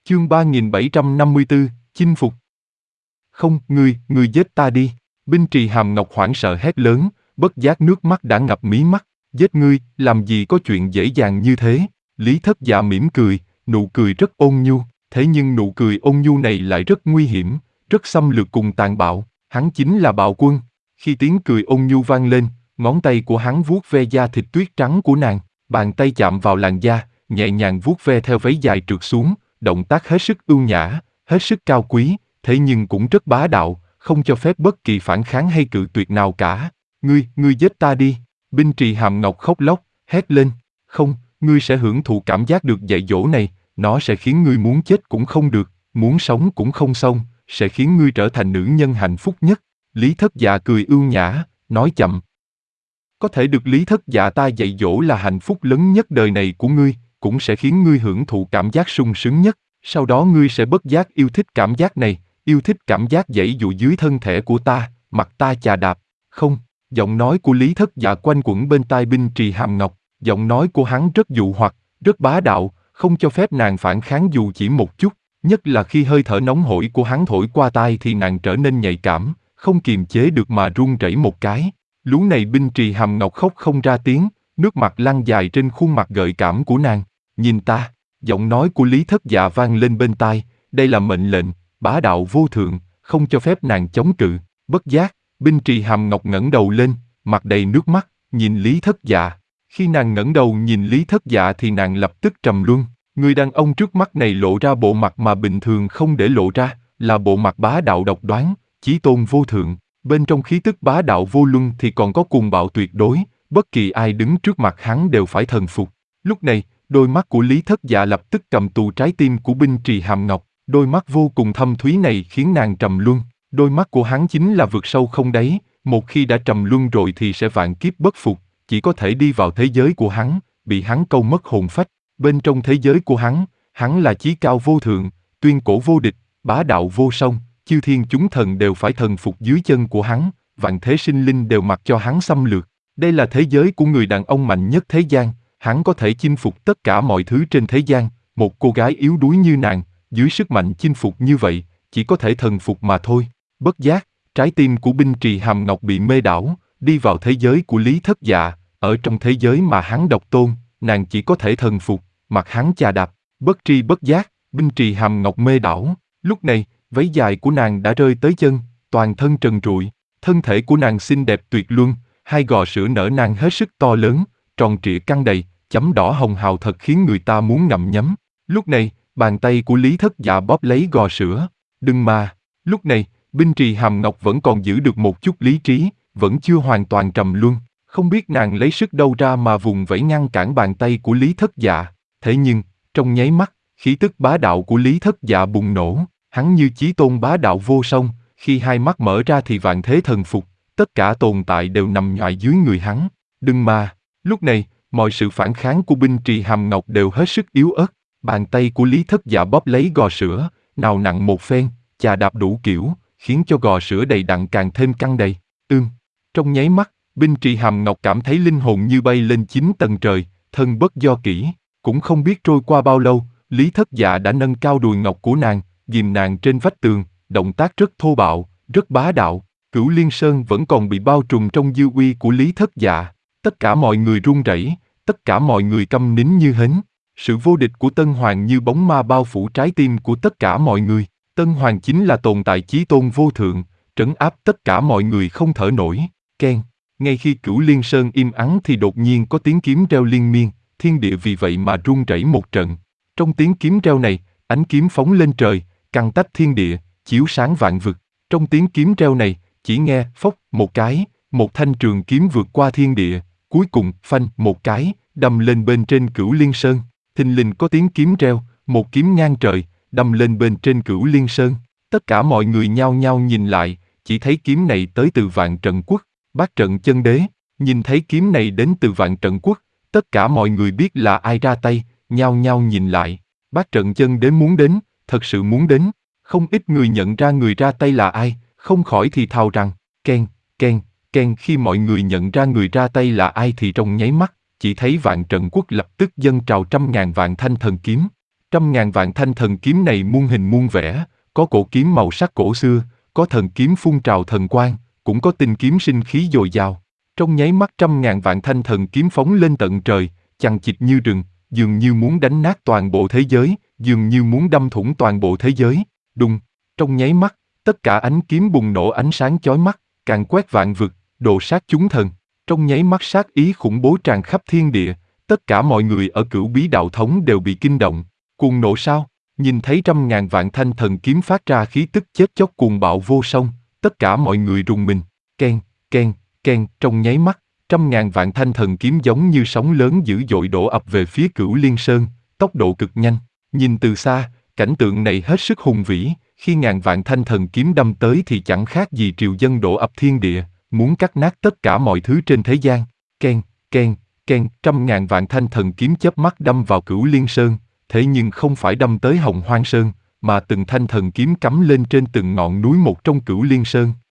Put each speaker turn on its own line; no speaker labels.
Chương 3754, chinh phục. Không, ngươi giết ta đi. Binh Trì Hàm Ngọc hoảng sợ hét lớn, bất giác nước mắt đã ngập mí mắt. Giết ngươi, làm gì có chuyện dễ dàng như thế. Lý Thất Dạ mỉm cười, nụ cười rất ôn nhu, thế nhưng nụ cười ôn nhu này lại rất nguy hiểm, rất xâm lược cùng tàn bạo. Hắn chính là bạo quân. Khi tiếng cười ôn nhu vang lên, ngón tay của hắn vuốt ve da thịt tuyết trắng của nàng, bàn tay chạm vào làn da, nhẹ nhàng vuốt ve theo váy dài trượt xuống, động tác hết sức ưu nhã, hết sức cao quý, thế nhưng cũng rất bá đạo, không cho phép bất kỳ phản kháng hay cự tuyệt nào cả. Ngươi giết ta đi. Binh Trì Hàm Ngọc khóc lóc, hét lên. Không, ngươi sẽ hưởng thụ cảm giác được dạy dỗ này, nó sẽ khiến ngươi muốn chết cũng không được, muốn sống cũng không xong, sẽ khiến ngươi trở thành nữ nhân hạnh phúc nhất. Lý Thất Dạ cười ưu nhã, nói chậm. Có thể được Lý Thất Dạ ta dạy dỗ là hạnh phúc lớn nhất đời này của ngươi, cũng sẽ khiến ngươi hưởng thụ cảm giác sung sướng nhất. Sau đó ngươi sẽ bất giác yêu thích cảm giác này, yêu thích cảm giác giãy dụ dưới thân thể của ta, mặt ta chà đạp. Không, giọng nói của Lý Thất Dạ quanh quẩn bên tai Binh Trì Hàm Ngọc, giọng nói của hắn rất dụ hoặc, rất bá đạo, không cho phép nàng phản kháng dù chỉ một chút, nhất là khi hơi thở nóng hổi của hắn thổi qua tai thì nàng trở nên nhạy cảm, không kiềm chế được mà run rẩy một cái. Lú này Binh Trì Hàm Ngọc khóc không ra tiếng, nước mắt lăn dài trên khuôn mặt gợi cảm của nàng. Nhìn ta, giọng nói của Lý Thất Dạ vang lên bên tai, đây là mệnh lệnh, bá đạo vô thượng, không cho phép nàng chống cự. Bất giác, Binh Trì Hàm Ngọc ngẩng đầu lên, mặt đầy nước mắt, nhìn Lý Thất Dạ. Khi nàng ngẩng đầu nhìn Lý Thất Dạ thì nàng lập tức trầm luân. Người đàn ông trước mắt này lộ ra bộ mặt mà bình thường không để lộ ra, là bộ mặt bá đạo độc đoán, chí tôn vô thượng. Bên trong khí tức bá đạo vô luân thì còn có cuồng bạo tuyệt đối, bất kỳ ai đứng trước mặt hắn đều phải thần phục. Lúc này, đôi mắt của Lý Thất Dạ lập tức cầm tù trái tim của Binh Trì Hàm Ngọc, đôi mắt vô cùng thâm thúy này khiến nàng trầm luân. Đôi mắt của hắn chính là vực sâu không đáy, một khi đã trầm luân rồi thì sẽ vạn kiếp bất phục, chỉ có thể đi vào thế giới của hắn, bị hắn câu mất hồn phách. Bên trong thế giới của hắn là chí cao vô thượng, tuyên cổ vô địch, bá đạo vô song, chư thiên chúng thần đều phải thần phục dưới chân của hắn, vạn thế sinh linh đều mặc cho hắn xâm lược. Đây là thế giới của người đàn ông mạnh nhất thế gian, hắn có thể chinh phục tất cả mọi thứ trên thế gian, một cô gái yếu đuối như nàng, dưới sức mạnh chinh phục như vậy, chỉ có thể thần phục mà thôi. Bất giác, trái tim của Binh Trì Hàm Ngọc bị mê đảo, đi vào thế giới của Lý Thất Dạ, ở trong thế giới mà hắn độc tôn, nàng chỉ có thể thần phục, mặt hắn chà đạp, bất tri bất giác, Binh Trì Hàm Ngọc mê đảo. Lúc này, váy dài của nàng đã rơi tới chân, toàn thân trần trụi, thân thể của nàng xinh đẹp tuyệt luân, hai gò sữa nở nang hết sức to lớn, tròn trịa căng đầy, chấm đỏ hồng hào thật khiến người ta muốn ngậm nhấm. Lúc này, bàn tay của Lý Thất Dạ bóp lấy gò sữa, đừng mà. Lúc này, Binh Trì Hàm Ngọc vẫn còn giữ được một chút lý trí, vẫn chưa hoàn toàn trầm luân, không biết nàng lấy sức đâu ra mà vùng vẫy ngăn cản bàn tay của Lý Thất Dạ. Thế nhưng, trong nháy mắt, khí tức bá đạo của Lý Thất Dạ bùng nổ, hắn như chí tôn bá đạo vô song, khi hai mắt mở ra thì vạn thế thần phục, tất cả tồn tại đều nằm nhoài dưới người hắn. Đừng mà. Lúc này, mọi sự phản kháng của Binh Trì Hàm Ngọc đều hết sức yếu ớt, bàn tay của Lý Thất Dạ bóp lấy gò sữa, nào nặng một phen, chà đạp đủ kiểu, khiến cho gò sữa đầy đặn càng thêm căng đầy. Trong nháy mắt, Binh Trì Hàm Ngọc cảm thấy linh hồn như bay lên 9 tầng trời, thân bất do kỷ. Cũng không biết trôi qua bao lâu, Lý Thất Dạ đã nâng cao đùi ngọc của nàng, ghìm nàng trên vách tường, động tác rất thô bạo, rất bá đạo. Cửu Liên Sơn vẫn còn bị bao trùm trong dư uy của Lý Thất Dạ. Tất cả mọi người run rẩy, tất cả mọi người câm nín như hến. Sự vô địch của Tân Hoàng như bóng ma bao phủ trái tim của tất cả mọi người. Tân Hoàng chính là tồn tại chí tôn vô thượng, trấn áp tất cả mọi người không thở nổi. Keng. Ngay khi Cửu Liên Sơn im ắng thì đột nhiên có tiếng kiếm reo liên miên, thiên địa vì vậy mà rung rẩy một trận. Trong tiếng kiếm reo này, ánh kiếm phóng lên trời, căng tách thiên địa, chiếu sáng vạn vực. Trong tiếng kiếm reo này, chỉ nghe phốc một cái, một thanh trường kiếm vượt qua thiên địa, cuối cùng phanh một cái, đâm lên bên trên Cửu Liên Sơn. Thình lình có tiếng kiếm reo, một kiếm ngang trời, đâm lên bên trên Cửu Liên Sơn. Tất cả mọi người nhao nhao nhìn lại, chỉ thấy kiếm này tới từ Vạn Trận Quốc, Bát Trận Chân Đế. Nhìn thấy kiếm này đến từ Vạn Trận Quốc, tất cả mọi người biết là ai ra tay, nhao nhao nhìn lại. Bát Trận Chân Đế muốn đến, thật sự muốn đến. Không ít người nhận ra người ra tay là ai, không khỏi thì thào rằng, keng, keng, keng. Khi mọi người nhận ra người ra tay là ai thì trong nháy mắt, chỉ thấy Vạn Trận Quốc lập tức dâng trào trăm ngàn vạn thanh thần kiếm. Trăm ngàn vạn thanh thần kiếm này muôn hình muôn vẻ, có cổ kiếm màu sắc cổ xưa, có thần kiếm phun trào thần quang, cũng có tinh kiếm sinh khí dồi dào. Trong nháy mắt trăm ngàn vạn thanh thần kiếm phóng lên tận trời, chằng chịt như rừng, dường như muốn đánh nát toàn bộ thế giới, dường như muốn đâm thủng toàn bộ thế giới. Đùng, trong nháy mắt, tất cả ánh kiếm bùng nổ ánh sáng chói mắt, càn quét vạn vực, đồ sát chúng thần. Trong nháy mắt sát ý khủng bố tràn khắp thiên địa, tất cả mọi người ở Cửu Bí Đạo Thống đều bị kinh động. Cuồng nộ sao? Nhìn thấy trăm ngàn vạn thanh thần kiếm phát ra khí tức chết chóc cuồng bạo vô song, tất cả mọi người rùng mình. Keng, keng, keng, trong nháy mắt, trăm ngàn vạn thanh thần kiếm giống như sóng lớn dữ dội đổ ập về phía Cửu Liên Sơn, tốc độ cực nhanh. Nhìn từ xa, cảnh tượng này hết sức hùng vĩ, khi ngàn vạn thanh thần kiếm đâm tới thì chẳng khác gì triều dân đổ ập thiên địa, muốn cắt nát tất cả mọi thứ trên thế gian. Keng, keng, keng, trăm ngàn vạn thanh thần kiếm chớp mắt đâm vào Cửu Liên Sơn, thế nhưng không phải đâm tới Hồng Hoang Sơn, mà từng thanh thần kiếm cắm lên trên từng ngọn núi một trong Cửu Liên Sơn.